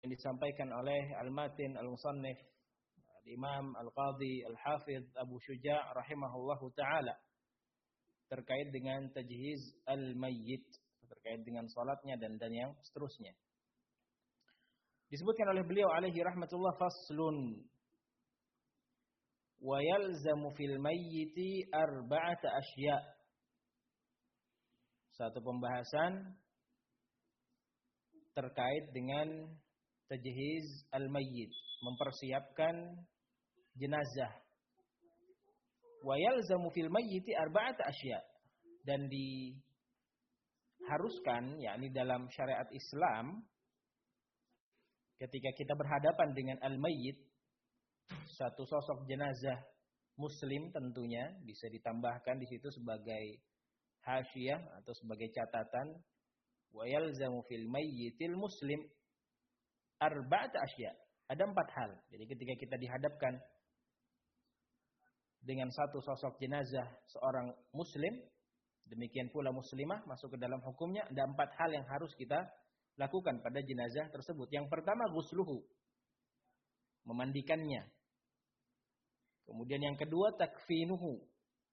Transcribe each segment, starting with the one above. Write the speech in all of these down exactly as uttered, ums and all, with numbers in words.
yang disampaikan oleh Al-Matin Al-Musannif Imam Al-Qadhi Al-Hafidh Abu Syuja' rahimahullahu taala terkait dengan tajhiz al-mayyit, terkait dengan salatnya dan dan yang seterusnya. Disebutkan oleh beliau alaihi rahmatullah, faslun wa yalzamu fil mayyiti arba'ata asya'. Satu pembahasan terkait dengan tajhiz al-mayyit, mempersiapkan jenazah. Wa yalzamu fil mayyiti arba'ata asya', dan diharuskan yakni dalam syariat Islam ketika kita berhadapan dengan al-mayyit, satu sosok jenazah muslim tentunya, bisa ditambahkan di situ sebagai hasyiyah atau sebagai catatan, wa yalzamu fil mayyitil muslim arba'ata asya'. Ada empat hal. Jadi ketika kita dihadapkan dengan satu sosok jenazah seorang muslim, demikian pula muslimah masuk ke dalam hukumnya, ada empat hal yang harus kita lakukan pada jenazah tersebut. Yang pertama, ghusluhu, memandikannya. Kemudian yang kedua, takfinuhu,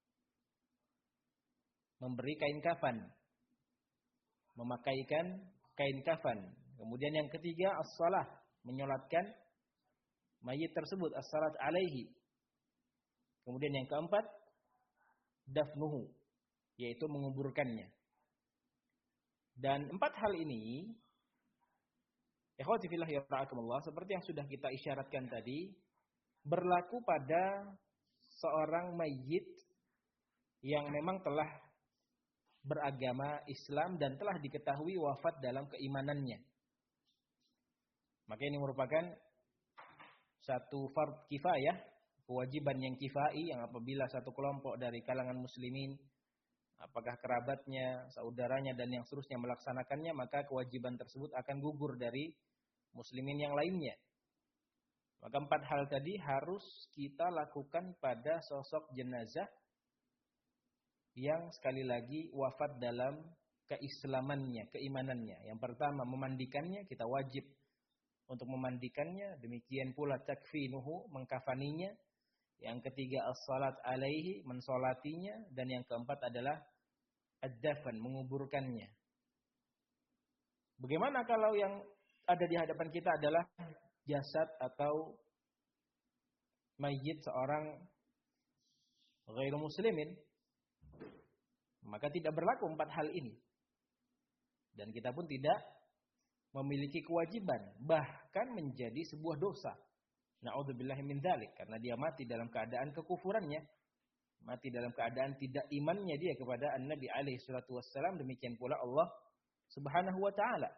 memberi kain kafan, memakaikan kain kafan. Kemudian yang ketiga, as-salah, menyolatkan mayit tersebut, as-salat alaihi. Kemudian yang keempat, dafnuhu, yaitu menguburkannya. Dan empat hal ini, ikhwati fillah yarhamakumullah, seperti yang sudah kita isyaratkan tadi, berlaku pada seorang mayit yang memang telah beragama Islam dan telah diketahui wafat dalam keimanannya. Maka ini merupakan satu fard kifayah, kewajiban yang kifai, yang apabila satu kelompok dari kalangan muslimin, apakah kerabatnya, saudaranya dan yang seterusnya melaksanakannya, maka kewajiban tersebut akan gugur dari muslimin yang lainnya. Maka empat hal tadi harus kita lakukan pada sosok jenazah yang sekali lagi wafat dalam keislamannya, keimanannya. Yang pertama, memandikannya, kita wajib untuk memandikannya. Demikian pula takfinuhu, mengkafaninya. Yang ketiga, as-salat alaihi, mensolatinya. Dan yang keempat adalah ad-dafan, menguburkannya. Bagaimana kalau yang ada di hadapan kita adalah jasad atau mayit seorang ghairu muslimin? Maka tidak berlaku empat hal ini. Dan kita pun tidak memiliki kewajiban, bahkan menjadi sebuah dosa. Na'udzubillahi min dzalik, karena dia mati dalam keadaan kekufurannya, mati dalam keadaan tidak imannya dia kepada An-Nabi alaihi salatu wassalam, demikian pula Allah Subhanahu wa taala.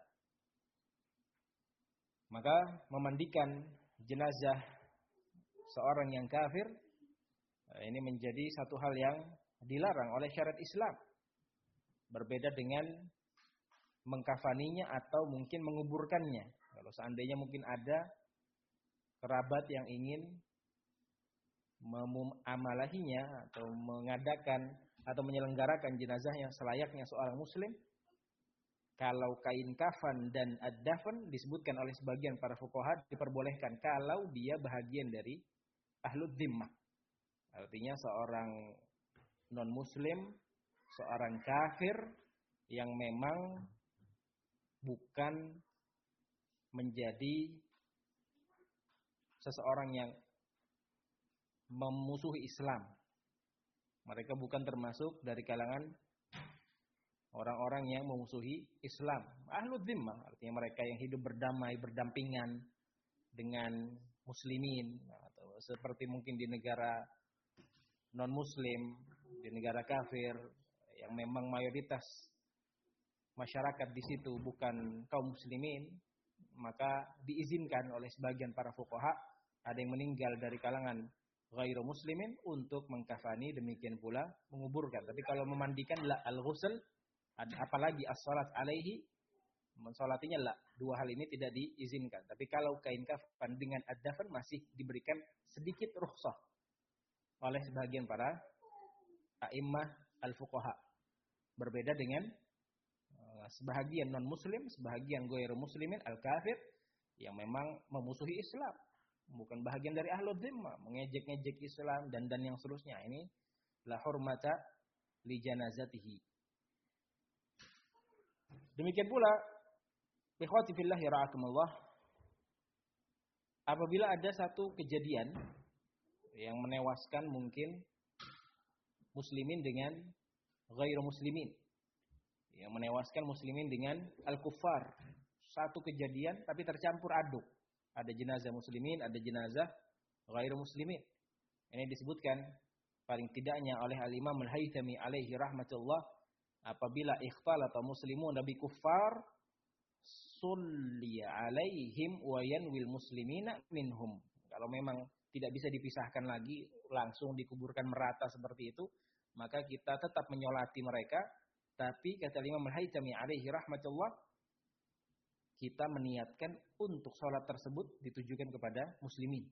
Maka memandikan jenazah seorang yang kafir ini menjadi satu hal yang dilarang oleh syariat Islam. Berbeda dengan mengkafaninya atau mungkin menguburkannya. Kalau seandainya mungkin ada kerabat yang ingin mengamalahinya atau mengadakan atau menyelenggarakan jenazah yang selayaknya seorang muslim, kalau kain kafan dan ad-dafn disebutkan oleh sebagian para fuqaha diperbolehkan kalau dia bahagian dari ahlud dhimmah. Artinya seorang non-muslim, seorang kafir yang memang bukan menjadi seseorang yang memusuhi Islam. Mereka bukan termasuk dari kalangan orang-orang yang memusuhi Islam. Ahlud dhimmah, artinya mereka yang hidup berdamai, berdampingan dengan muslimin, atau seperti mungkin di negara non-muslim, di negara kafir yang memang mayoritas masyarakat di situ bukan kaum muslimin, maka diizinkan oleh sebagian para fuqaha, ada yang meninggal dari kalangan ghairu muslimin, untuk mengkafani, demikian pula menguburkan. Tapi kalau memandikan la al-ghusl, apalagi as-salat alaihi, mensolatinya la, dua hal ini tidak diizinkan. Tapi kalau kain kafan dengan ad-dafn masih diberikan sedikit rukhsah oleh sebagian para a'immah al-fuqaha. Berbeda dengan uh, sebahagian non-muslim, sebahagian ghairu muslimin al-kafir, yang memang memusuhi Islam, bukan bahagian dari ahlul dhimmah, mengejek-ngejek Islam dan dan yang seterusnya. Ini la hurmata li janazatihi. Demikian pula ikhwati fillah yara'akumullah, apabila ada satu kejadian yang menewaskan mungkin muslimin dengan ghairu muslimin, yang menewaskan muslimin dengan al-kuffar, satu kejadian tapi tercampur aduk. Ada jenazah muslimin, ada jenazah ghairu muslimin. Ini disebutkan paling tidaknya oleh al-Imam al-Haythami alaihi rahmatullah, apabila ikhtalata muslimun bi kuffar sulli alaihim wa yanwil muslimina minhum. Kalau memang tidak bisa dipisahkan lagi, langsung dikuburkan merata seperti itu, maka kita tetap menyolati mereka. Tapi kata Imam al-Haythami alaihi rahmatullah, kita meniatkan untuk sholat tersebut ditujukan kepada muslimin.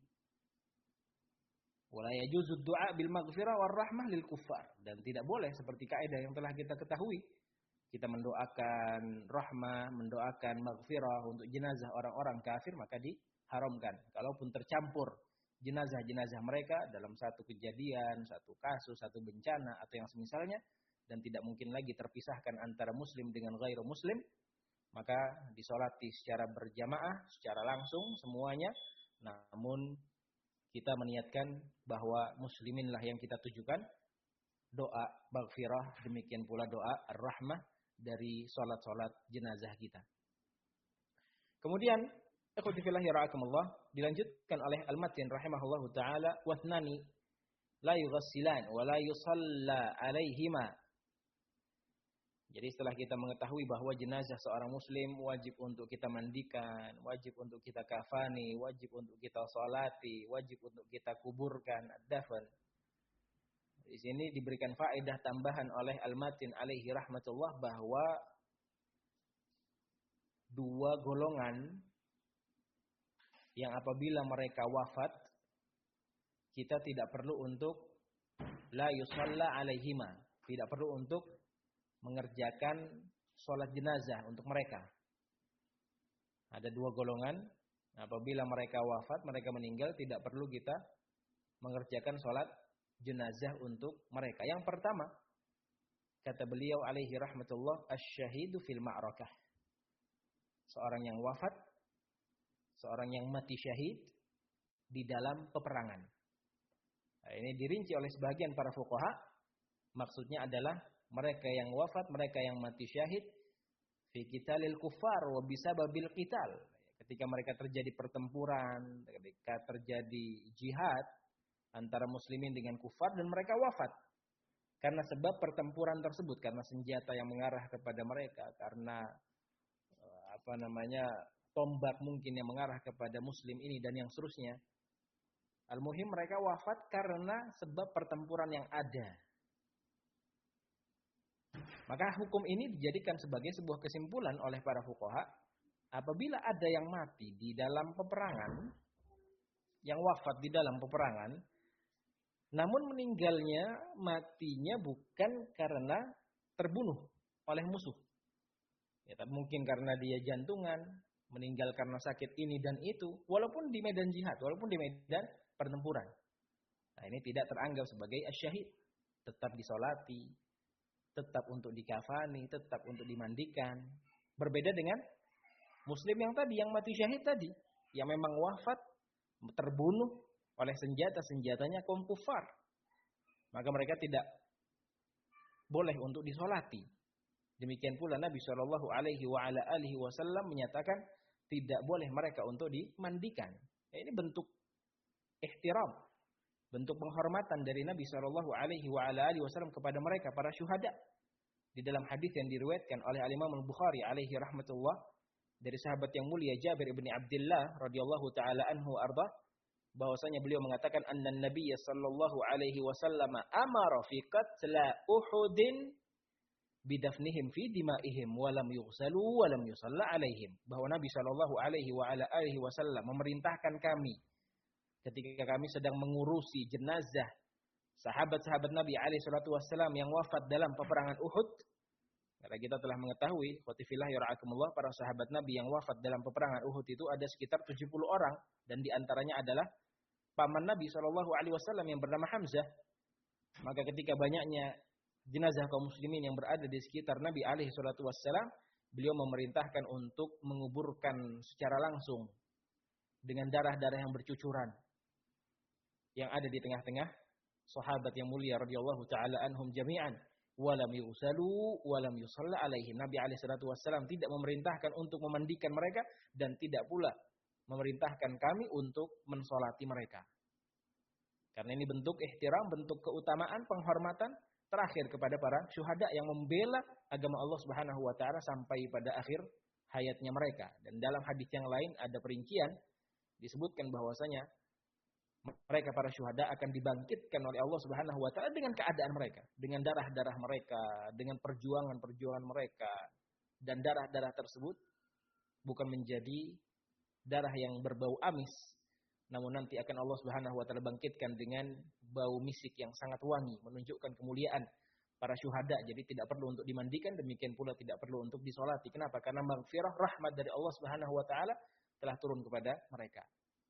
Wala yajuzu du'a bil maghfirah war rahmah lil kuffar, dan tidak boleh seperti kaidah yang telah kita ketahui, kita mendoakan rahmah, mendoakan maghfirah untuk jenazah orang-orang kafir, maka diharamkan. Kalaupun tercampur jenazah-jenazah mereka dalam satu kejadian, satu kasus, satu bencana atau yang semisalnya, dan tidak mungkin lagi terpisahkan antara muslim dengan ghairu muslim, maka disolati secara berjamaah, secara langsung semuanya. Namun kita meniatkan bahwa musliminlah yang kita tujukan doa maghfirah, demikian pula doa ar-rahmah dari sholat-sholat jenazah kita. Kemudian ikhwati fillah yara'akumullah, dilanjutkan oleh al-Matin rahimahullahu taala, wathnani la yughassilan wa la yusalla alaihima. Jadi setelah kita mengetahui bahwa jenazah seorang muslim wajib untuk kita mandikan, wajib untuk kita kafani, wajib untuk kita sholati, wajib untuk kita kuburkan, ad-dafn. Di sini diberikan faedah tambahan oleh Al-Matin alaihi rahmatullah bahwa dua golongan yang apabila mereka wafat, kita tidak perlu untuk la yusalla alaihima, tidak perlu untuk mengerjakan sholat jenazah untuk mereka. Ada dua golongan, apabila mereka wafat, mereka meninggal, tidak perlu kita mengerjakan sholat jenazah untuk mereka. Yang pertama, kata beliau alaihi rahmatullah, asy-syahidu fil ma'rakah. Seorang yang wafat, seorang yang mati syahid di dalam peperangan. Nah, ini dirinci oleh sebagian para fuqaha, maksudnya adalah mereka yang wafat, mereka yang mati syahid fi qitalil kuffar wa bisababil qital. Ketika mereka terjadi pertempuran, ketika terjadi jihad antara muslimin dengan kufar dan mereka wafat karena sebab pertempuran tersebut, karena senjata yang mengarah kepada mereka, karena apa namanya tombak mungkin yang mengarah kepada muslim ini dan yang seterusnya. Al-muhim mereka wafat karena sebab pertempuran yang ada. Maka hukum ini dijadikan sebagai sebuah kesimpulan oleh para fuqaha, apabila ada yang mati di dalam peperangan, yang wafat di dalam peperangan, namun meninggalnya, matinya bukan karena terbunuh oleh musuh. Ya, tapi mungkin karena dia jantungan, meninggal karena sakit ini dan itu, walaupun di medan jihad, walaupun di medan pertempuran. Nah, ini tidak teranggap sebagai asyahid, tetap disolati, tetap untuk dikafani, tetap untuk dimandikan. Berbeda dengan muslim yang tadi, yang mati syahid tadi, yang memang wafat, terbunuh oleh senjata-senjatanya kaum kufar. Maka mereka tidak boleh untuk disolati. Demikian pula Nabi shallallahu alaihi wasallam menyatakan tidak boleh mereka untuk dimandikan. Ya, ini bentuk ihtiram, bentuk penghormatan dari Nabi shallallahu alaihi wasallam kepada mereka, para syuhada. Di dalam hadis yang diriwayatkan oleh Al-Imam Al-Bukhari alaihi rahmatullah, dari sahabat yang mulia Jabir bin Abdullah radhiyallahu taala anhu arda, bahwasanya beliau mengatakan anna Nabiy sallallahu alaihi wasallam amara fi qatla Uhudin bidafnihim fi dimaihim wa lam yughsalu wa lam yusalla alaihim. Bahwa Nabi sallallahu alaihi wa ala alihi wasallam memerintahkan kami ketika kami sedang mengurusi jenazah sahabat-sahabat Nabi alaihi salatu wasallam yang wafat dalam peperangan Uhud. Karena kita telah mengetahui, khotifillah yara'akumullah, para sahabat Nabi yang wafat dalam peperangan Uhud itu ada sekitar tujuh puluh orang. Dan diantaranya adalah paman Nabi shallallahu alaihi wasallam yang bernama Hamzah. Maka ketika banyaknya jenazah kaum muslimin yang berada di sekitar Nabi alaihi salatu wassalam, beliau memerintahkan untuk menguburkan secara langsung dengan darah-darah yang bercucuran yang ada di tengah-tengah sahabat yang mulia radhiyallahu taala anhum jami'an. Walam yusalu walam yusalla alaihim. Nabi alaihi salatu wassalam tidak memerintahkan untuk memandikan mereka dan tidak pula memerintahkan kami untuk mensolati mereka. Karena ini bentuk ihtiram, bentuk keutamaan, penghormatan terakhir kepada para syuhada yang membela agama Allah Subhanahu wa taala sampai pada akhir hayatnya mereka. Dan dalam hadis yang lain ada perincian disebutkan bahwasanya mereka para syuhada akan dibangkitkan oleh Allah Subhanahu wa taala dengan keadaan mereka, dengan darah-darah mereka, dengan perjuangan-perjuangan mereka. Dan darah-darah tersebut bukan menjadi darah yang berbau amis, namun nanti akan Allah Subhanahu wa taala bangkitkan dengan bau misik yang sangat wangi, menunjukkan kemuliaan para syuhada. Jadi tidak perlu untuk dimandikan, demikian pula tidak perlu untuk disolati. Kenapa? Karena maghfirah, rahmat dari Allah Subhanahu wa taala telah turun kepada mereka.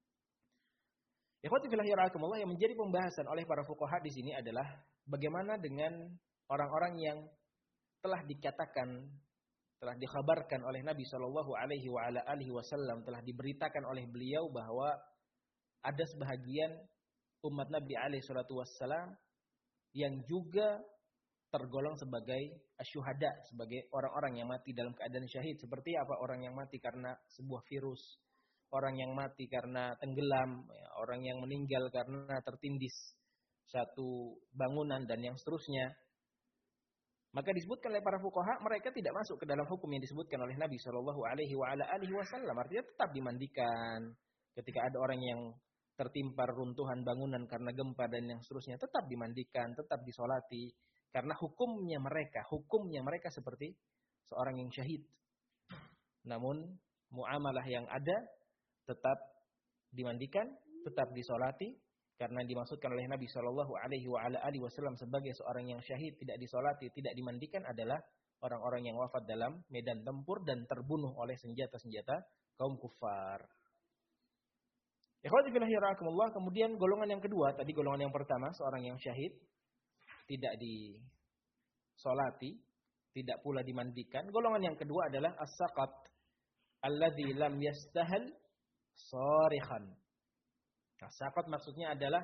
Ikhwati fillah yarahmatullah, yang menjadi pembahasan oleh para fuqaha di sini adalah bagaimana dengan orang-orang yang telah dikatakan, telah dikhabarkan oleh Nabi Shallallahu Alaihi Wasallam, telah diberitakan oleh beliau bahwa ada sebahagian umat Nabi Alaihi Wasallam yang juga tergolong sebagai asyuhada, sebagai orang-orang yang mati dalam keadaan syahid. Seperti apa? Orang yang mati karena sebuah virus, orang yang mati karena tenggelam, orang yang meninggal karena tertindis satu bangunan dan yang seterusnya. Maka disebutkan oleh para fuqaha, mereka tidak masuk ke dalam hukum yang disebutkan oleh Nabi Shallallahu Alaihi Wasallam. Artinya tetap dimandikan. Ketika ada orang yang tertimpa runtuhan bangunan karena gempa dan yang seterusnya, tetap dimandikan, tetap disolati. Karena hukumnya mereka, hukumnya mereka seperti seorang yang syahid. Namun muamalah yang ada tetap dimandikan, tetap disolati, karena dimaksudkan oleh Nabi Shallallahu Alaihi Wasallam sebagai seorang yang syahid, tidak disolati, tidak dimandikan adalah orang-orang yang wafat dalam medan tempur dan terbunuh oleh senjata-senjata kaum kufar. Ikhwati fillah yarahmatullah, kemudian golongan yang kedua, tadi golongan yang pertama seorang yang syahid tidak disolati, tidak pula dimandikan. Golongan yang kedua adalah as-saqat alladzi lam yastahal sharikhan. Nah, saqat maksudnya adalah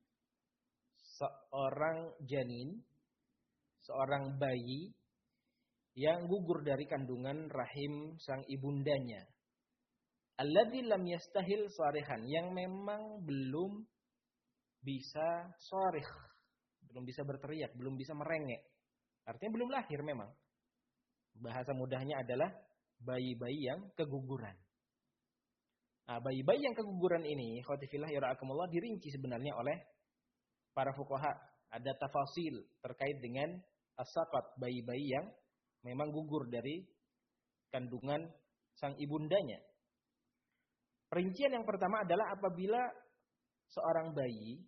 seorang janin, seorang bayi yang gugur dari kandungan rahim sang ibundanya. Alladzi lam yastahil sharikhan, yang memang belum bisa sharikh, belum bisa berteriak, belum bisa merengek. Artinya belum lahir memang. Bahasa mudahnya adalah bayi-bayi yang keguguran. Nah, bayi-bayi yang keguguran ini, khotifillah yarahmatullah, dirinci sebenarnya oleh para fuqaha. Ada tafasil terkait dengan as-saqat, bayi-bayi yang memang gugur dari kandungan sang ibundanya. Perincian yang pertama adalah apabila seorang bayi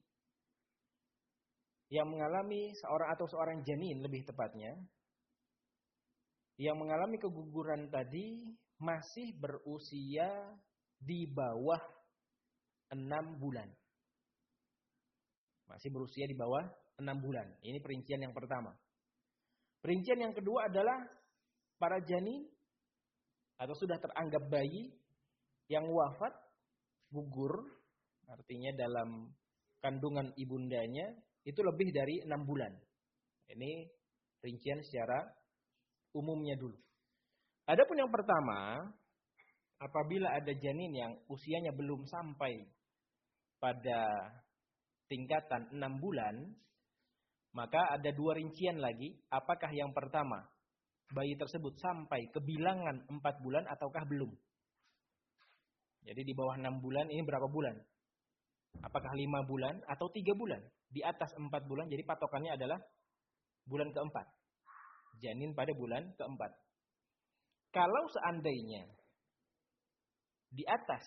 yang mengalami seorang atau seorang janin lebih tepatnya, yang mengalami keguguran tadi masih berusia di bawah enam bulan. Masih berusia di bawah enam bulan. Ini perincian yang pertama. Perincian yang kedua adalah para janin atau sudah teranggap bayi yang wafat, gugur, artinya dalam kandungan ibundanya itu lebih dari enam bulan. Ini rincian secara umumnya dulu. Adapun yang pertama, apabila ada janin yang usianya belum sampai pada tingkatan enam bulan, maka ada dua rincian lagi. Apakah yang pertama, bayi tersebut sampai ke bilangan empat bulan ataukah belum? Jadi di bawah enam bulan ini berapa bulan? Apakah lima bulan atau tiga bulan? Di atas empat bulan, jadi patokannya adalah bulan keempat. Janin pada bulan keempat. Kalau seandainya di atas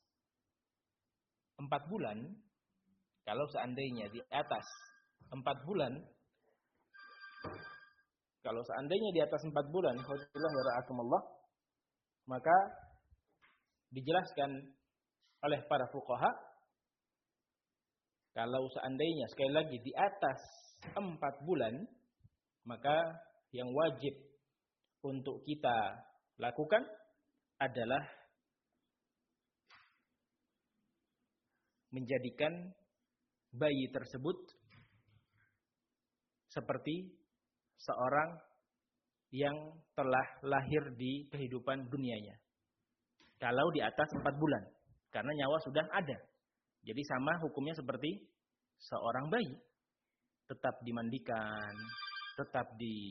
empat bulan, kalau seandainya di atas empat bulan, Kalau seandainya di atas empat bulan, maka dijelaskan oleh para fuqaha, kalau seandainya sekali lagi di atas empat bulan, maka yang wajib untuk kita lakukan adalah menjadikan bayi tersebut seperti seorang yang telah lahir di kehidupan dunianya. Kalau di atas empat bulan. Karena nyawa sudah ada. Jadi sama hukumnya seperti seorang bayi. Tetap dimandikan, tetap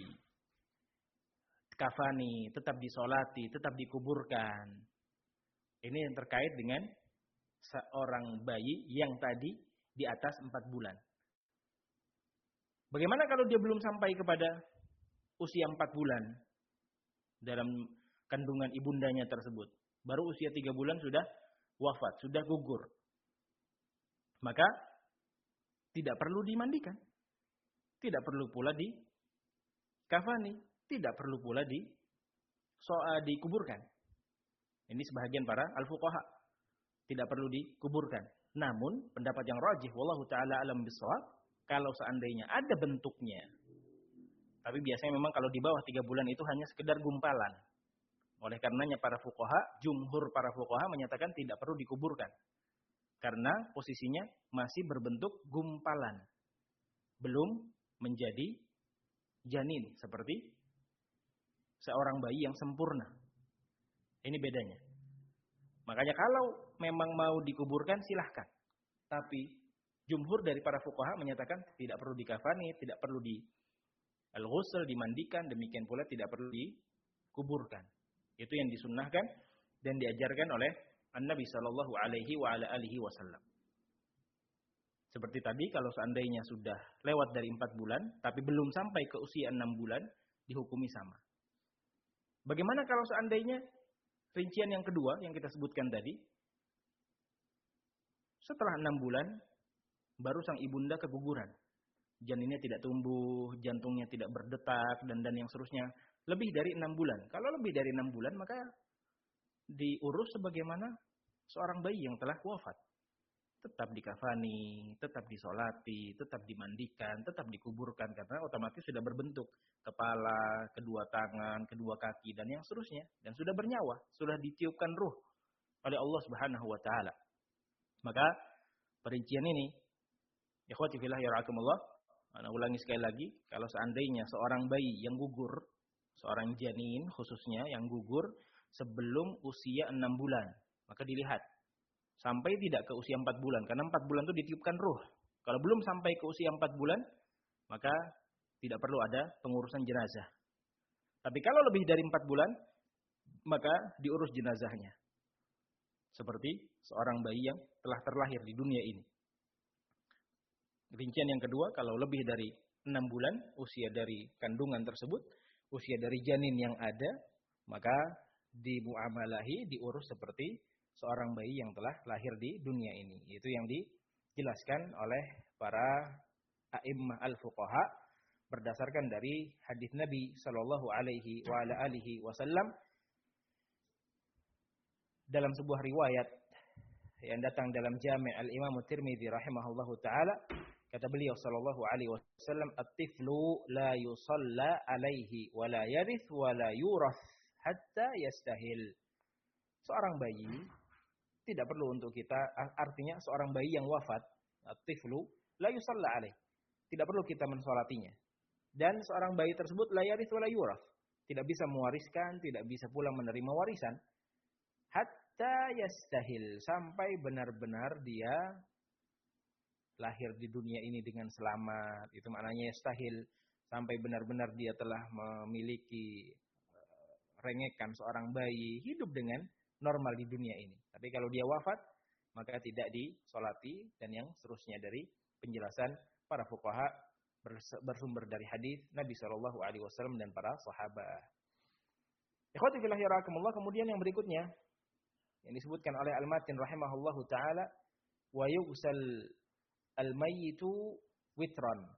dikafani, tetap disolati, tetap dikuburkan. Ini yang terkait dengan seorang bayi yang tadi di atas empat bulan. Bagaimana kalau dia belum sampai kepada usia empat bulan dalam kandungan ibundanya tersebut? Baru usia tiga bulan sudah wafat, sudah gugur. Maka tidak perlu dimandikan. Tidak perlu pula dikafani. Tidak perlu pula di soa dikuburkan. Ini sebahagian para al-fuqaha. Tidak perlu dikuburkan. Namun pendapat yang rajih wallahu taala alam bisawab, kalau seandainya ada bentuknya. Tapi biasanya memang kalau di bawah tiga bulan itu hanya sekedar gumpalan. Oleh karenanya para fuqaha, jumhur para fuqaha menyatakan tidak perlu dikuburkan. Karena posisinya masih berbentuk gumpalan. Belum menjadi janin. Seperti seorang bayi yang sempurna. Ini bedanya. Makanya kalau memang mau dikuburkan silahkan. Tapi jumhur dari para fuqaha menyatakan tidak perlu dikafani, tidak perlu di al-ghusl, dimandikan, demikian pula tidak perlu dikuburkan. Itu yang disunnahkan dan diajarkan oleh An-Nabi sallallahu alaihi wa ala alihi wasallam. Seperti tadi, kalau seandainya sudah lewat dari empat bulan, tapi belum sampai ke usia enam bulan, dihukumi sama. Bagaimana kalau seandainya rincian yang kedua yang kita sebutkan tadi, setelah enam bulan, baru sang ibunda keguguran. Janinnya tidak tumbuh, jantungnya tidak berdetak, dan dan yang seterusnya. Lebih dari enam bulan. Kalau lebih dari enam bulan, maka diurus sebagaimana seorang bayi yang telah wafat. Tetap dikafani, tetap disolati, tetap dimandikan, tetap dikuburkan. Karena otomatis sudah berbentuk kepala, kedua tangan, kedua kaki, dan yang seterusnya. Dan sudah bernyawa, sudah ditiupkan ruh oleh Allah Subhanahu wa Ta'ala. Maka perincian ini, ikhwati fillah yarhakumullah, ana ulangi sekali lagi, kalau seandainya seorang bayi yang gugur, seorang janin khususnya yang gugur sebelum usia enam bulan, maka dilihat sampai tidak ke usia empat bulan, karena empat bulan itu ditiupkan ruh. Kalau belum sampai ke usia empat bulan, maka tidak perlu ada pengurusan jenazah. Tapi kalau lebih dari empat bulan, maka diurus jenazahnya. Seperti seorang bayi yang telah terlahir di dunia ini. Rincian yang kedua, kalau lebih dari enam bulan, usia dari kandungan tersebut, usia dari janin yang ada, maka dimuamalahi, diurus seperti seorang bayi yang telah lahir di dunia ini. Itu yang dijelaskan oleh para a'immah al-fuqaha berdasarkan dari hadis Nabi sallallahu alaihi wa ala alihi wasallam dalam sebuah riwayat yang datang dalam Jami' al-Imam Tirmidzi rahimahullahu taala, kata beliau sallallahu alaihi wasallam, "At-tiflu la yusalla alaihi wa la yarith wa la yurath hatta yastahil." Seorang bayi tidak perlu untuk kita, artinya seorang bayi yang wafat, at-tiflu la yusalla alaihi, tidak perlu kita mensolatinya. Dan seorang bayi tersebut la yarith wa la yurath, tidak bisa mewariskan, tidak bisa pula menerima warisan. Hatta yastahil, sampai benar-benar dia lahir di dunia ini dengan selamat. Itu maknanya yastahil, sampai benar-benar dia telah memiliki rengekan seorang bayi, hidup dengan normal di dunia ini. Tapi kalau dia wafat, maka tidak disolati, dan yang seterusnya dari penjelasan para fuqaha bersumber dari hadis Nabi Shallallahu Alaihi Wasallam dan para sahabat. Ikhwati fillah yarhakumullah, kemudian yang berikutnya yang disebutkan oleh Al-Matin rahimahullahu taala, wa yughsal al-mayyitu witran,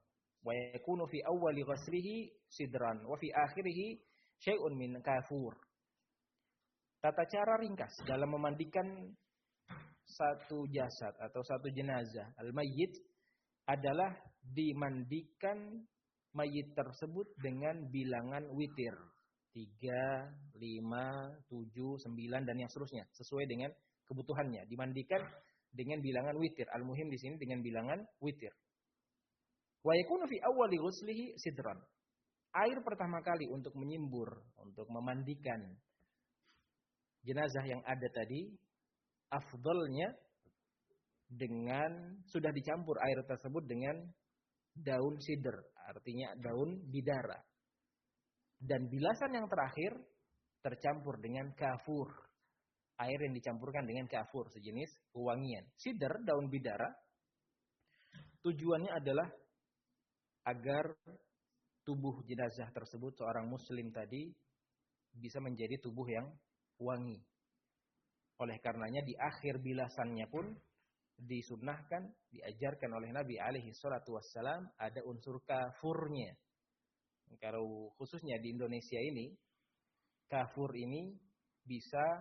Wa yakunu fi awwali ghaslihi sidran wa fi akhirih syai'un min kafur. Tata cara ringkas dalam memandikan satu jasad atau satu jenazah al-mayyit adalah dimandikan mayit tersebut dengan bilangan witir. tiga, lima, tujuh, sembilan dan yang seterusnya sesuai dengan kebutuhannya. Dimandikan dengan bilangan witir. Al-muhim di sini dengan bilangan witir. Wa yakunu fi awwali ghuslihi sidran. Air pertama kali untuk menyimbur, untuk memandikan jenazah yang ada tadi, afdalnya dengan sudah dicampur air tersebut dengan daun sidr, artinya daun bidara. Dan bilasan yang terakhir tercampur dengan kafur. Air yang dicampurkan dengan kafur, sejenis wewangian. Sidr, daun bidara, tujuannya adalah agar tubuh jenazah tersebut, seorang muslim tadi, bisa menjadi tubuh yang wangi. Oleh karenanya di akhir bilasannya pun disunnahkan, diajarkan oleh Nabi alaihi salatu wassalam ada unsur kafurnya. Kalau khususnya di Indonesia ini, kafur ini bisa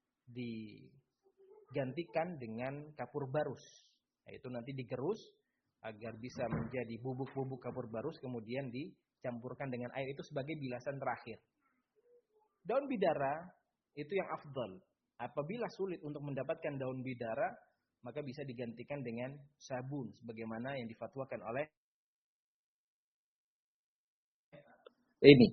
digantikan dengan kapur barus. Yaitu nanti digerus agar bisa menjadi bubuk-bubuk kapur barus, kemudian dicampurkan dengan air itu sebagai bilasan terakhir. Daun bidara itu yang afdal. Apabila sulit untuk mendapatkan daun bidara, maka bisa digantikan dengan sabun sebagaimana yang difatwakan oleh ini.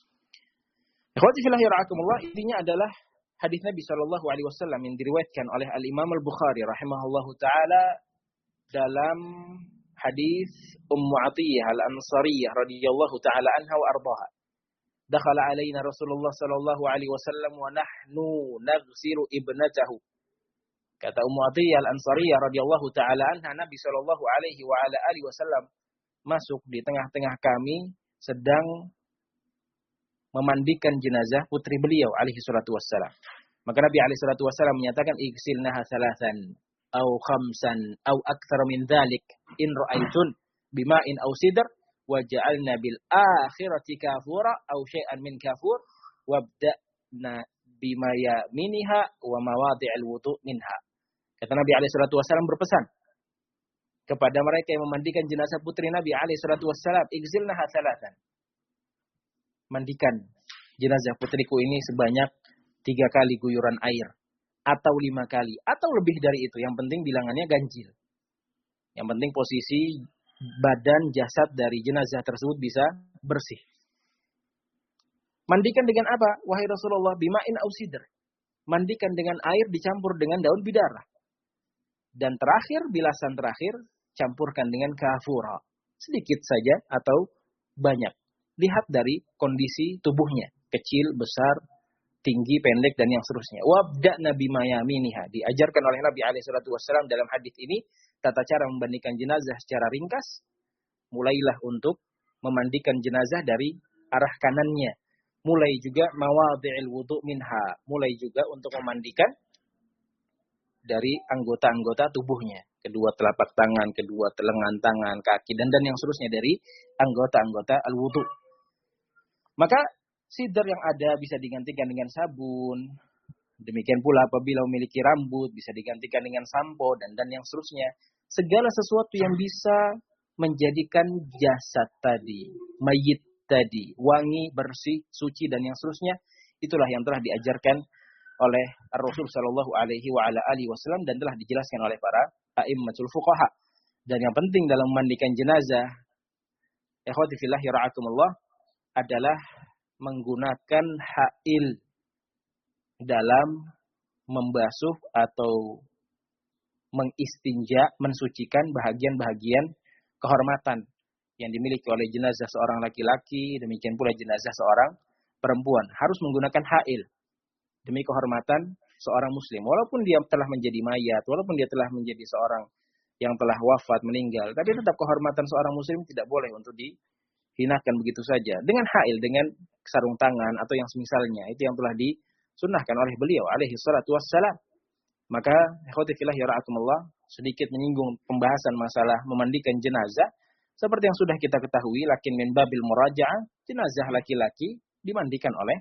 Ikhwati fillah yarhamukumullah, intinya adalah hadis Nabi sallallahu alaihi wasallam yang diriwayatkan oleh Al-Imam Al-Bukhari rahimahullahu taala dalam hadis Ummu Athiyyah Al-Ansariyah radhiyallahu taala anha wa ardhaha. Dakhala alaina Rasulullah sallallahu alaihi wasallam wa nahnu naghsilu ibnatahu. Kata Ummu Athiyyah Al-Ansariyah radhiyallahu taala anha, Nabi sallallahu alaihi wa ala alihi wasallam masuk di tengah-tengah kami sedang memandikan jenazah putri beliau alaihi salatu wassalam. Maka Nabi alaihi salatu wassalam menyatakan igsilnaha salasan au khamsan au aktsara min dzalik in ra'aitun bima'in aw sidr waja'alna bil akhirati kafura aw syai'an min kafur wabda'na bima yaminiha wa mawadi'il wudu' minha. Kata Nabi alaihi salatu wassalam berpesan kepada mereka yang memandikan jenazah putri Nabi alaihi salatu wassalam, igsilnaha salasan. Mandikan jenazah putriku ini sebanyak tiga kali guyuran air. Atau lima kali. Atau lebih dari itu. Yang penting bilangannya ganjil. Yang penting posisi badan jasad dari jenazah tersebut bisa bersih. Mandikan dengan apa? Wahai Rasulullah, bima'in au sidr. Mandikan dengan air dicampur dengan daun bidara. Dan terakhir, bilasan terakhir, campurkan dengan kafura. Sedikit saja atau banyak. Lihat dari kondisi tubuhnya. Kecil, besar, tinggi, pendek, dan yang seterusnya. Wabda'na bima yaminiha. Diajarkan oleh Nabi alaihi salatu wassalam dalam hadis ini, tata cara memandikan jenazah secara ringkas. Mulailah untuk memandikan jenazah dari arah kanannya. Mulai juga mawadhi'il wudu' minha. Mulai juga untuk memandikan dari anggota-anggota tubuhnya. Kedua telapak tangan, kedua lengan tangan, kaki, dan dan yang seterusnya dari anggota-anggota al-wudu'. Maka sidr yang ada bisa digantikan dengan sabun. Demikian pula apabila memiliki rambut bisa digantikan dengan sampo dan dan yang seterusnya. Segala sesuatu yang bisa menjadikan jasad tadi, mayit tadi, wangi, bersih, suci dan yang seterusnya, itulah yang telah diajarkan oleh Rasul sallallahu alaihi wa ala alihi wasallam dan telah dijelaskan oleh para a'immatul fuqaha. Dan yang penting dalam memandikan jenazah, ikhwati fillah yara'akumullah, adalah menggunakan ha'il dalam membasuh atau mengistinja, mensucikan bahagian-bahagian kehormatan yang dimiliki oleh jenazah seorang laki-laki, demikian pula jenazah seorang perempuan. Harus menggunakan ha'il demi kehormatan seorang muslim. Walaupun dia telah menjadi mayat, walaupun dia telah menjadi seorang yang telah wafat, meninggal, tapi tetap kehormatan seorang muslim tidak boleh untuk dihinakan begitu saja. Dengan ha'il, dengan sarung tangan atau yang semisalnya. Itu yang telah disunnahkan oleh beliau alaihi salatu wassalam. Maka ikhwati fillah yara'akumullah, sedikit menyinggung pembahasan masalah memandikan jenazah. Seperti yang sudah kita ketahui, lakin min babil muraja'ah, jenazah laki-laki dimandikan oleh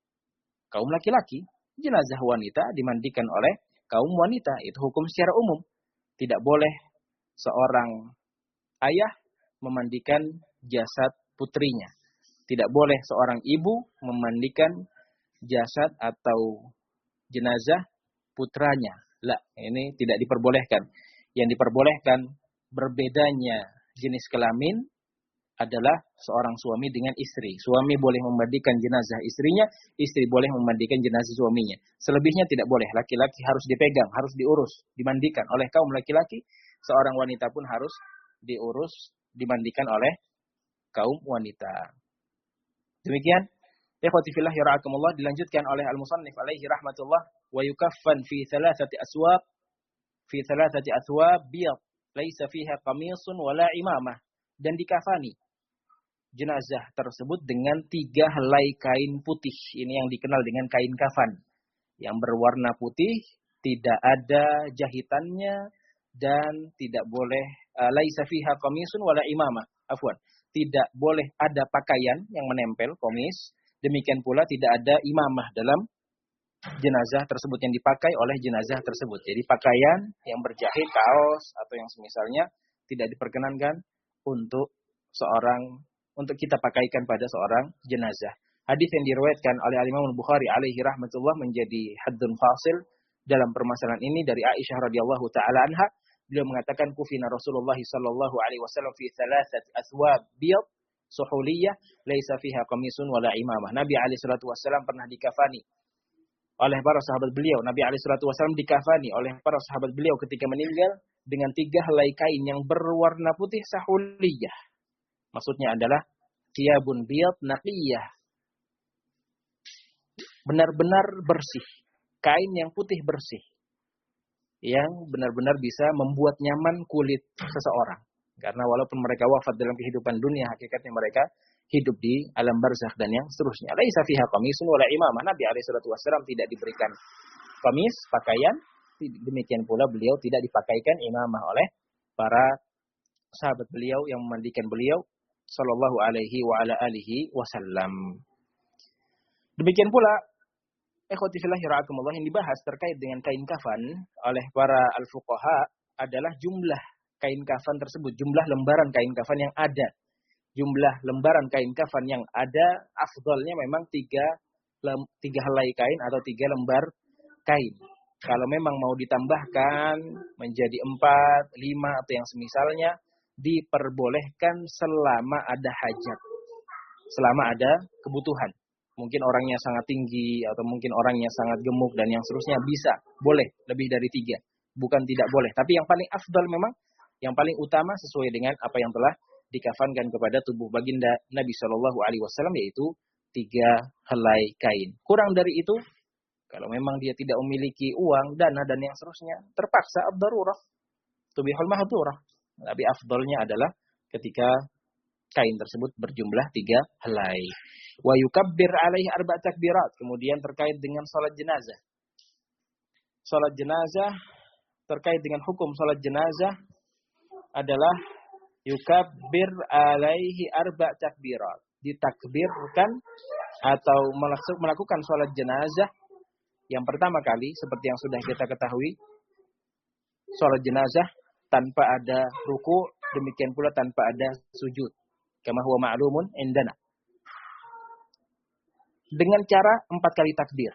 kaum laki-laki, jenazah wanita dimandikan oleh kaum wanita. Itu hukum secara umum. Tidak boleh seorang ayah memandikan jasad putrinya. Tidak boleh seorang ibu memandikan jasad atau jenazah putranya. Lah, ini tidak diperbolehkan. Yang diperbolehkan berbedanya jenis kelamin adalah seorang suami dengan istri. Suami boleh memandikan jenazah istrinya, istri boleh memandikan jenazah suaminya. Selebihnya tidak boleh. Laki-laki harus dipegang, harus diurus, dimandikan oleh kaum laki-laki. Seorang wanita pun harus diurus, dimandikan oleh kaum wanita. Demikian, ikhwati fillah yara'akumullah, dilanjutkan oleh al-musannif alaihi rahmatullah, wa yukaffan fi thalathati aswab fi thalathati aswab biyad laisa fiha qamisun wala imamah, dan dikafani jenazah tersebut dengan tiga helai kain putih. Ini yang dikenal dengan kain kafan, yang berwarna putih, tidak ada jahitannya, dan tidak boleh uh, laisa fiha qamisun wala imamah. Afwan, tidak boleh ada pakaian yang menempel komis. Demikian pula tidak ada imamah dalam jenazah tersebut yang dipakai oleh jenazah tersebut. Jadi pakaian yang berjahit, kaos atau yang semisalnya tidak diperkenankan untuk seorang untuk kita pakaikan pada seorang jenazah. Hadis yang diriwayatkan oleh Imam Al-Bukhari alaihi rahmatullah menjadi haddun fasil dalam permasalahan ini dari Aisyah radhiyallahu taala anha. Beliau mengatakan kufina Rasulullah sallallahu alaihi wasallam fi thalathati athwab biyad suhuliyah laisa fiha qamisun wala imamah. Nabi alaihi salatu wasallam pernah dikafani oleh para sahabat beliau. Nabi alaihi salatu wasallam dikafani oleh para sahabat beliau ketika meninggal dengan tiga helai kain yang berwarna putih sahuliyah. Maksudnya adalah thiyabun biyad naqiyah. Benar-benar bersih. Kain yang putih bersih. Yang benar-benar bisa membuat nyaman kulit seseorang. Karena walaupun mereka wafat dalam kehidupan dunia, hakikatnya mereka hidup di alam barzakh dan yang seterusnya. Laisa fiha qamisun wala imamah. Nabi alaihi salatu wasallam tidak diberikan qamis, pakaian. Demikian pula beliau tidak dipakaikan imamah oleh para sahabat beliau yang memandikan beliau sallallahu alaihi wa ala alihi wasallam. Demikian pula ikhwati fillah yara'akumullah, yang dibahas terkait dengan kain kafan oleh para al-fuqaha adalah jumlah kain kafan tersebut, jumlah lembaran kain kafan yang ada. Jumlah lembaran kain kafan yang ada, afdalnya memang tiga, lem, tiga helai kain atau tiga lembar kain. Kalau memang mau ditambahkan menjadi empat, lima atau yang semisalnya, diperbolehkan selama ada hajat, selama ada kebutuhan. Mungkin orangnya sangat tinggi atau mungkin orangnya sangat gemuk dan yang seterusnya, bisa, boleh lebih dari tiga. Bukan tidak boleh, tapi yang paling afdal memang, yang paling utama sesuai dengan apa yang telah dikafankan kepada tubuh baginda Nabi Shallallahu Alaihi Wasallam, yaitu tiga helai kain. Kurang dari itu, kalau memang dia tidak memiliki uang, dana dan yang seterusnya, terpaksa ad-darurah tubihul mahdurah. Tapi afdalnya adalah ketika kain tersebut berjumlah tiga helai. Wa yukabbir alaihi arba' takbirat. Kemudian terkait dengan salat jenazah. Salat jenazah, terkait dengan hukum salat jenazah adalah yukabbir alaihi arba' takbirat. Ditakbirkan atau melakukan salat jenazah yang pertama kali, seperti yang sudah kita ketahui, salat jenazah tanpa ada ruku, demikian pula tanpa ada sujud. Kama huwa ma'lumun indana. Dengan cara empat kali takbir.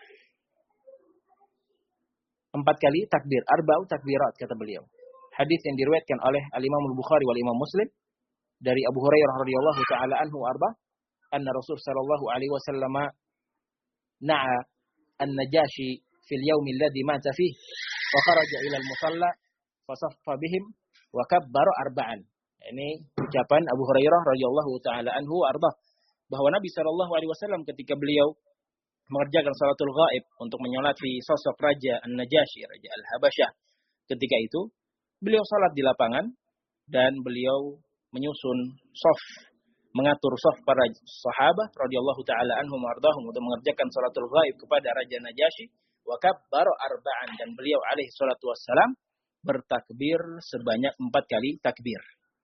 Empat kali takbir. Arba'u takbirat, kata beliau. Hadis yang diriwayatkan oleh Al-Imam Al-Bukhari wal Imam Muslim dari Abu Hurairah radhiyallahu ta'ala anhu arba, anna Rasul sallallahu alaihi wasallam na'a an-Najashi fil yaumi alladhi mata fihi wa kharaja ila al-musalla fa saffa bihim wa kabbara arba'an. Ini ucapan Abu Hurairah radhiyallahu taala anhu arba, bahwa Nabi sallallahu alaihi wasallam ketika beliau mengerjakan salatul ghaib untuk menyolati sosok Raja An-Najashi, Raja Al-Habasyah, ketika itu beliau salat di lapangan dan beliau menyusun shaf, mengatur shaf para sahabat radhiyallahu taala anhum ardahum untuk mengerjakan salatul ghaib kepada Raja Najashi, wa kabbara arba'an, dan beliau alaihi salatu wassalam bertakbir sebanyak empat kali takbir.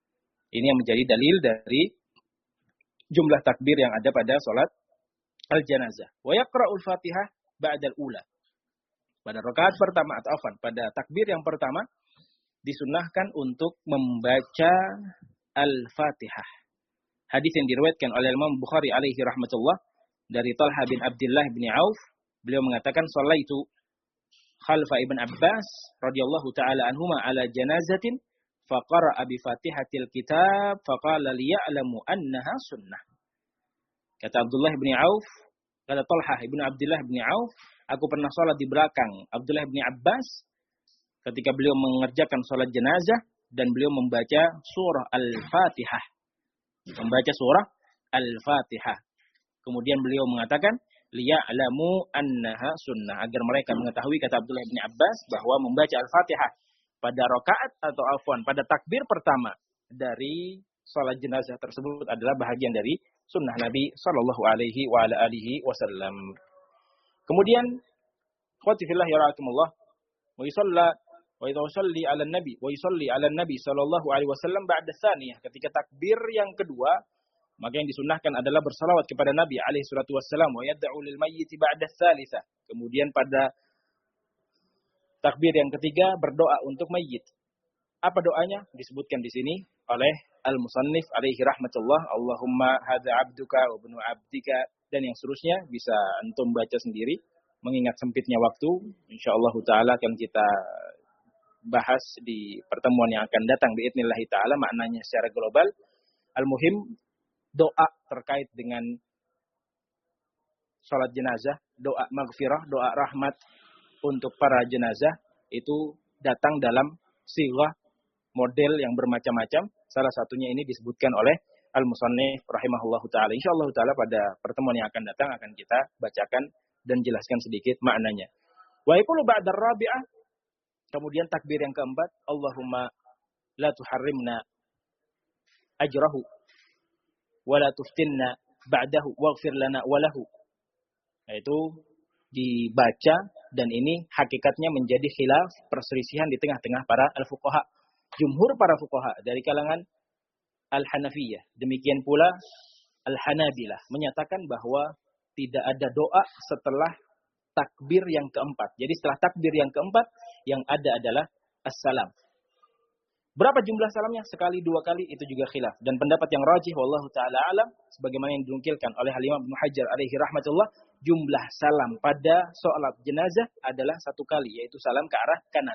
Ini yang menjadi dalil dari jumlah takbir yang ada pada salat al-janazah. Wa yaqra'ul Fatihah ba'dal ula. Pada rakaat pertama atau afwan, pada takbir yang pertama disunnahkan untuk membaca Al-Fatihah. Hadis yang diriwayatkan oleh Imam Bukhari alaihi rahmatullah dari Talha bin Abdullah bin Auf, beliau mengatakan shallaitu khalfa Ibn Abbas radhiyallahu taala anhuma ala janazatin faqara'a bi Fatihatil kitab faqala liya'lamu annaha sunnah. Kata Abdullah bin Auf, kata Talha bin Abdullah bin Auf, aku pernah sholat di belakang Abdullah bin Abbas ketika beliau mengerjakan sholat jenazah dan beliau membaca surah Al-Fatihah. Membaca surah Al-Fatihah. Kemudian beliau mengatakan, liya'lamu annaha sunnah. Agar mereka mengetahui, kata Abdullah bin Abbas, bahwa membaca Al-Fatihah pada rakaat atau afwan, pada takbir pertama dari sholat jenazah tersebut adalah bahagian dari sunnah Nabi Sallallahu Alaihi wa ala alihi Wasallam. Kemudian, khotifillah ya rahmatullah, wa yusalla wa yusalli ala nabi wa yusalli ala nabi sallallahu alaihi wasallam ba'da tsaniyah. Ketika takbir yang kedua, maka yang disunnahkan adalah bersalawat kepada Nabi alaihi salatu wassalam wa yad'u lil mayyit ba'da tsalitsah. Kemudian pada takbir yang ketiga berdoa untuk mayit. Apa doanya? Disebutkan di sini oleh al-musannif alaihi rahmatullah, Allahumma hadza 'abduka wa ibnu 'abdika, dan yang seterusnya bisa antum baca sendiri. Mengingat sempitnya waktu, insyaallah taala akan kita bahas di pertemuan yang akan datang biidznillah taala maknanya secara global. Al-muhim, doa terkait dengan salat jenazah, doa maghfirah, doa rahmat untuk para jenazah itu datang dalam sighah model yang bermacam-macam. Salah satunya ini disebutkan oleh al-musannif rahimahullahu taala. Insyaallah taala pada pertemuan yang akan datang akan kita bacakan dan jelaskan sedikit maknanya. Wa yaqulu ba'da ar-rabi'ah, kemudian takbir yang keempat, Allahumma la tuharrimna ajrahu wa la tuftinna ba'dahu waghfir lana wa lahu. Yaitu dibaca, dan ini hakikatnya menjadi khilaf, perselisihan di tengah-tengah para al-fuqaha. Jumhur para fuqaha dari kalangan al-Hanafiyah, demikian pula al-Hanabilah menyatakan bahwa tidak ada doa setelah takbir yang keempat. Jadi setelah takbir yang keempat, yang ada adalah as-salam. Berapa jumlah salamnya? Sekali, dua kali, itu juga khilaf. Dan pendapat yang rajih, wallahu ta'ala alam, sebagaimana yang dinukilkan oleh Al-Imam Ibnu Hajar alaihi rahmatullah, jumlah salam pada sholat jenazah adalah satu kali, yaitu salam ke arah kanan.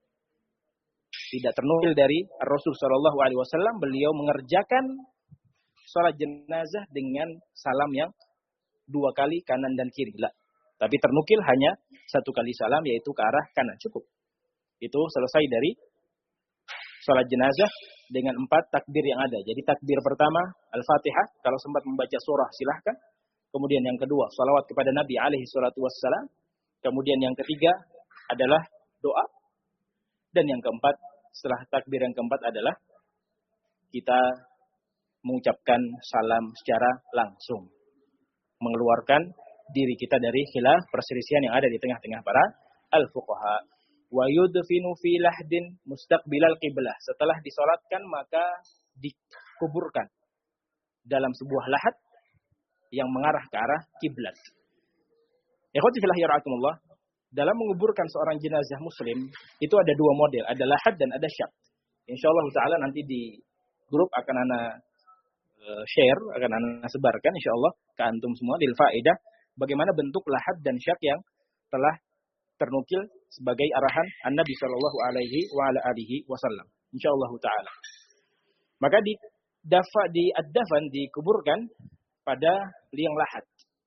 Tidak ternukil dari Rasul Shallallahu Alaihi Wasallam beliau mengerjakan sholat jenazah dengan salam yang dua kali kanan dan kiri. Lah. Tapi ternukil hanya satu kali salam, yaitu ke arah kanan. Cukup. Itu selesai dari sholat jenazah dengan empat takbir yang ada. Jadi takbir pertama Al-Fatihah, kalau sempat membaca surah silahkan. Kemudian yang kedua salawat kepada Nabi alaihi salatu wassalam. Kemudian yang ketiga adalah doa. Dan yang keempat, setelah takbir yang keempat adalah kita mengucapkan salam secara langsung. Mengeluarkan diri kita dari khilaf perselisihan yang ada di tengah-tengah para al-fuqaha. Wa yudfinu fi lahdin mustaqbilal qiblah. Setelah disolatkan maka dikuburkan dalam sebuah lahat yang mengarah ke arah kiblat. Ikhwati fillah yarhakumullah, dalam menguburkan seorang jenazah muslim itu ada dua model, ada lahat dan ada syak. Insyaallah taala nanti di grup akan ana share, akan ana sebarkan insyaallah ke antum semua lil faedah bagaimana bentuk lahat dan syak yang telah ternukil sebagai arahan An-Nabi sallallahu alaihi wa ala alihi wasallam. Insyaallah taala. Maka di dafa di ad-dafan dikuburkan pada liang lahat.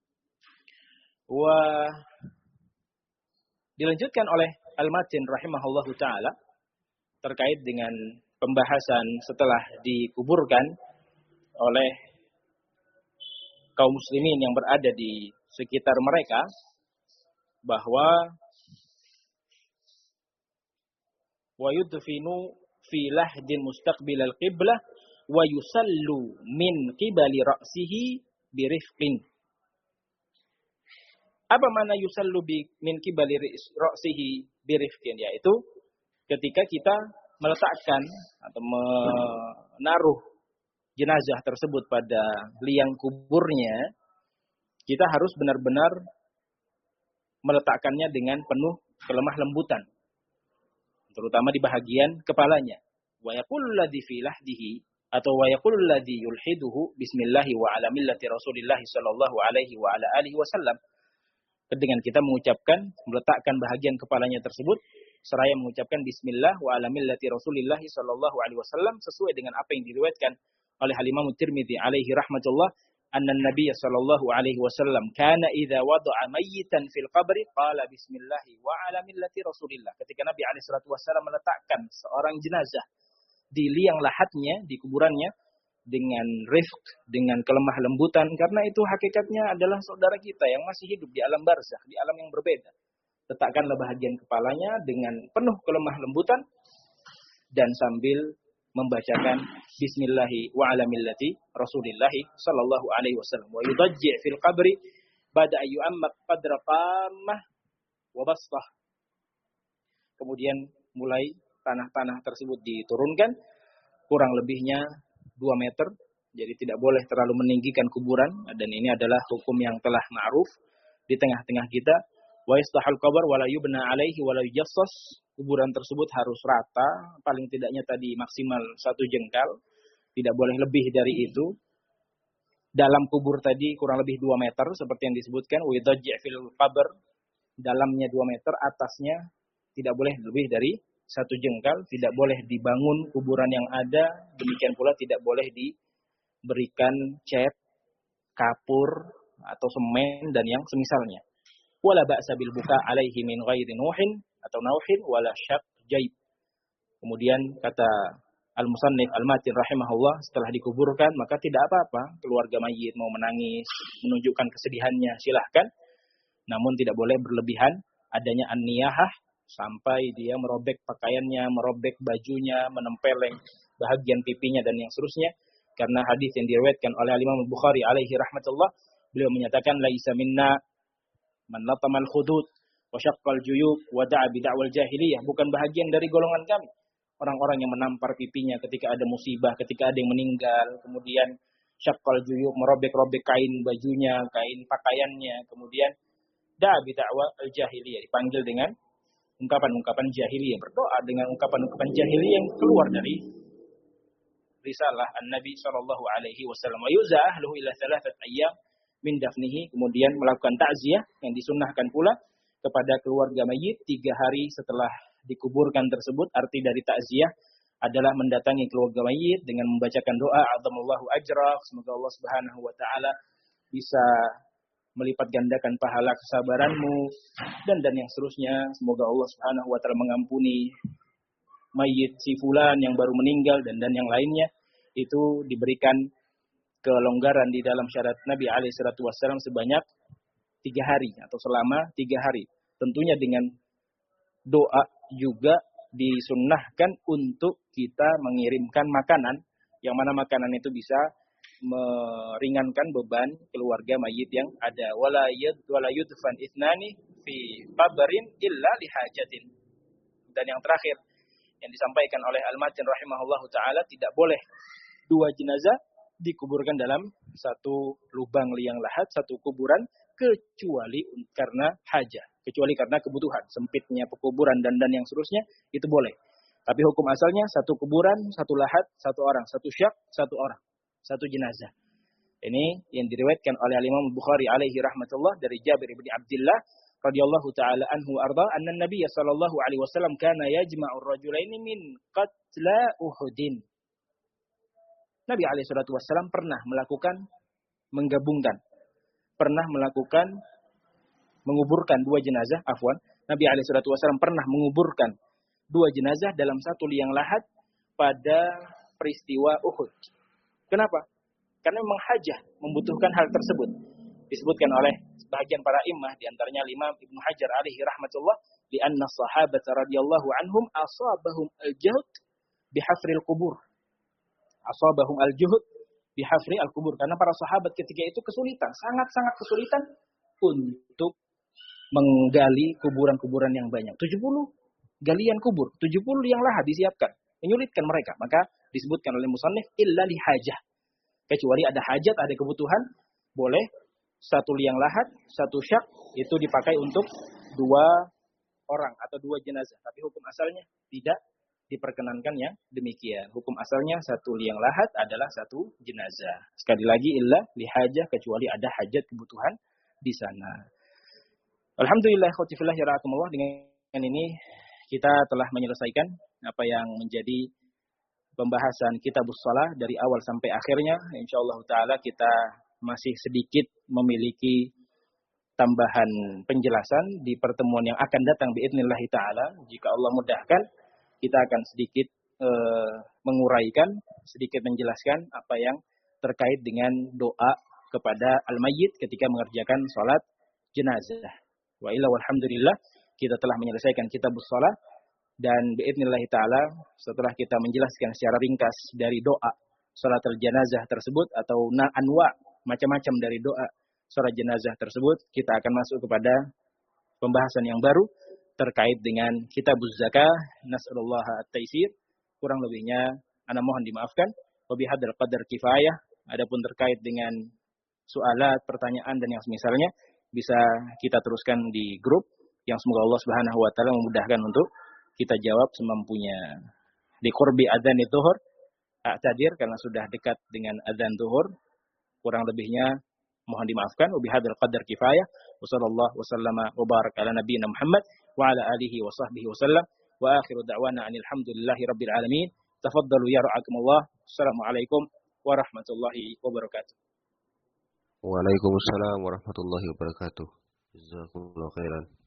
Wa dilanjutkan oleh Al-Matin rahimahullahu taala terkait dengan pembahasan setelah dikuburkan oleh kaum muslimin yang berada di sekitar mereka, bahwa wa yudfinu fi lahdin mustaqbilal qiblah wa yusallu min qibali ra'sihi birifqin. Apa makna yusallu bi min qibali ra'sihi birifqin? Yaitu ketika kita meletakkan atau menaruh jenazah tersebut pada liang kuburnya, kita harus benar-benar meletakkannya dengan penuh kelemah lembutan, terutama di bahagian kepalanya. Wa yaqulul ladzi fi lahdihi atau wa yaqulul ladzi yulhiduhu bismillah wa ala millati Rasulillah sallallahu alaihi wa ala alihi wasallam. Dengan kita mengucapkan, meletakkan bahagian kepalanya tersebut seraya mengucapkan bismillah wa ala millati Rasulillah sallallahu alaihi wasallam sesuai dengan apa yang diriwayatkan oleh Imam Tirmidzi alaihi rahmatullah, anna Nabiy sallallahu alaihi wasallam kana idza wada'a mayyitan fil qabri qala bismillah wa ala millati Rasulillah. Ketika Nabi alaihi salatu wasallam meletakkan seorang jenazah di liang lahatnya, di kuburannya, dengan rifq, dengan kelemah lembutan, karena itu hakikatnya adalah saudara kita yang masih hidup di alam barzakh, di alam yang berbeda. Letakkanlah bahagian kepalanya dengan penuh kelemah lembutan dan sambil membacakan bismillahi wa ala millati Rasulillahi sallallahu alaihi wasallam. Wa yudajji' fil qabri ba'da ayyu'ammak qadra qammah wa bastah. Kemudian mulai tanah-tanah tersebut diturunkan kurang lebihnya dua meter, jadi tidak boleh terlalu meninggikan kuburan, dan ini adalah hukum yang telah ma'ruf di tengah-tengah kita. Wa yastahal qabr wa la yubna alaihi wa la yujassas. Kuburan tersebut harus rata, paling tidaknya tadi maksimal satu jengkal, tidak boleh lebih dari itu. Dalam kubur tadi kurang lebih dua meter seperti yang disebutkan, wa yudajji' fil qabr, dalamnya dua meter, atasnya tidak boleh lebih dari satu jengkal, tidak boleh dibangun kuburan yang ada, demikian pula tidak boleh diberikan cat, kapur, atau semen, dan yang semisalnya. Wala ba'sa bil buka alaihi min ghairi nuhin, atau nauhin, wala syak jaib. Kemudian kata Al-Musannif Al-Matin rahimahullah, setelah dikuburkan, maka tidak apa-apa, keluarga mayit mau menangis, menunjukkan kesedihannya, silahkan. Namun tidak boleh berlebihan, adanya an-niyahah, sampai dia merobek pakaiannya, merobek bajunya, menempeleng bahagian pipinya dan yang seterusnya. Karena hadis yang diriwayatkan oleh Imam Bukhari alaihi rahmatullah, beliau menyatakan laisa minna man latamal khudud wa syaqqal juyub wa da'a bi da'wal jahiliyah, bukan bahagian dari golongan kami orang-orang yang menampar pipinya ketika ada musibah, ketika ada yang meninggal, kemudian syaqqal juyub, merobek-robek kain bajunya, kain pakaiannya, kemudian da'a bi da'wal jahiliyah, dipanggil dengan ungkapan-ungkapan jahiliyah, berdoa dengan ungkapan-ungkapan jahiliyah yang keluar dari risalah An-Nabi sallallahu alaihi wasallam. Wa yuzah lahu ila thalathat ayyam min dafnihi, kemudian melakukan takziah yang disunnahkan pula kepada keluarga mayit tiga hari setelah dikuburkan tersebut. Arti dari takziah adalah mendatangi keluarga mayit dengan membacakan doa azamallahu ajrak, semoga Allah Subhanahu wa taala bisa melipat gandakan pahala kesabaranmu, dan dan yang seterusnya. Semoga Allah Subhanahu wa taala mengampuni mayit si fulan yang baru meninggal, dan dan yang lainnya. Itu diberikan kelonggaran di dalam syarat Nabi alaihi salatu wasallam sebanyak tiga hari atau selama tiga hari. Tentunya dengan doa juga disunnahkan untuk kita mengirimkan makanan, yang mana makanan itu bisa meringankan beban keluarga mayit yang ada. Wala yad wala yudfan ithnani fi qabrin illa lihajatin. Dan yang terakhir yang disampaikan oleh Al-Matin rahimahullahu taala, tidak boleh dua jenazah dikuburkan dalam satu lubang liang lahat, satu kuburan, kecuali karena hajah, kecuali karena kebutuhan, sempitnya pekuburan dan dan yang seterusnya, itu boleh. Tapi hukum asalnya satu kuburan, satu lahat, satu orang, satu syak, satu orang, satu jenazah. Ini yang diriwayatkan oleh Imam Bukhari alaihi rahmatullah dari Jabir bin Abdullah radhiyallahu taala anhu arda, anna Nabiy sallallahu alaihi wasallam kana yajma'u ar-rajulaini min qatla Uhudin. Nabi alaihi salatu wasallam pernah melakukan menggabungkan, pernah melakukan menguburkan dua jenazah, afwan. Nabi alaihi salatu wasallam pernah menguburkan dua jenazah dalam satu liang lahat pada peristiwa Uhud. Kenapa? Karena memang hajah membutuhkan hal tersebut. Disebutkan oleh sebahagian para imam, di antaranya Imam Ibnu Hajar alaihi rahmatullah, di anna sahabata radhiyallahu anhum asabahum al-juhd bihafril qubur. Asabahum al-juhd bihafri al-qubur. Karena para sahabat ketika itu kesulitan, sangat-sangat kesulitan untuk menggali kuburan-kuburan yang banyak. tujuh puluh galian kubur, tujuh puluh liang lahat disiapkan. Menyulitkan mereka. Maka disebutkan oleh musannif illa lihajah. Kecuali ada hajat, ada kebutuhan, boleh satu liang lahat, satu syak itu dipakai untuk dua orang atau dua jenazah. Tapi hukum asalnya tidak diperkenankan yang demikian. Hukum asalnya satu liang lahat adalah satu jenazah. Sekali lagi, illa lihajah, kecuali ada hajat kebutuhan di sana. Alhamdulillah, khotifillah, yara'akumullah. Dengan ini kita telah menyelesaikan apa yang menjadi pembahasan Kitabus Shalah dari awal sampai akhirnya. Insyaallah taala kita masih sedikit memiliki tambahan penjelasan di pertemuan yang akan datang biidznillah taala. Jika Allah mudahkan, kita akan sedikit e, menguraikan, sedikit menjelaskan apa yang terkait dengan doa kepada al-mayyit ketika mengerjakan salat jenazah. Wa illa walhamdulillah, kita telah menyelesaikan Kitabus Shalah. Dan biidznillah ta'ala, setelah kita menjelaskan secara ringkas dari doa salatul jenazah tersebut, atau na anwa, macam-macam dari doa salat jenazah tersebut, kita akan masuk kepada pembahasan yang baru terkait dengan Kitabuz Zakah. Nas'alullah at-taisir. Kurang lebihnya ana mohon dimaafkan. Wa bihadzal qadar kifayah. Adapun terkait dengan soalat, pertanyaan dan yang semisalnya, bisa kita teruskan di grup yang semoga Allah Subhanahu wa taala memudahkan untuk kita jawab semampunya. Di qurbi adzan zuhur, a'tadir karena sudah dekat dengan adzan zuhur. Kurang lebihnya mohon dimaafkan. Wa bihadzal qadar kifayah. Wa sallallahu wasallama wa baraka ala nabiyina Muhammad wa ala alihi wa sahbihi wasallam. Wa akhiru da'wana anil hamdulillahi rabbil alamin. Tafaddalu ya ra'akumullah. Assalamualaikum warahmatullahi wabarakatuh. Waalaikumsalam warahmatullahi wabarakatuh. Jazakumullahu khairan.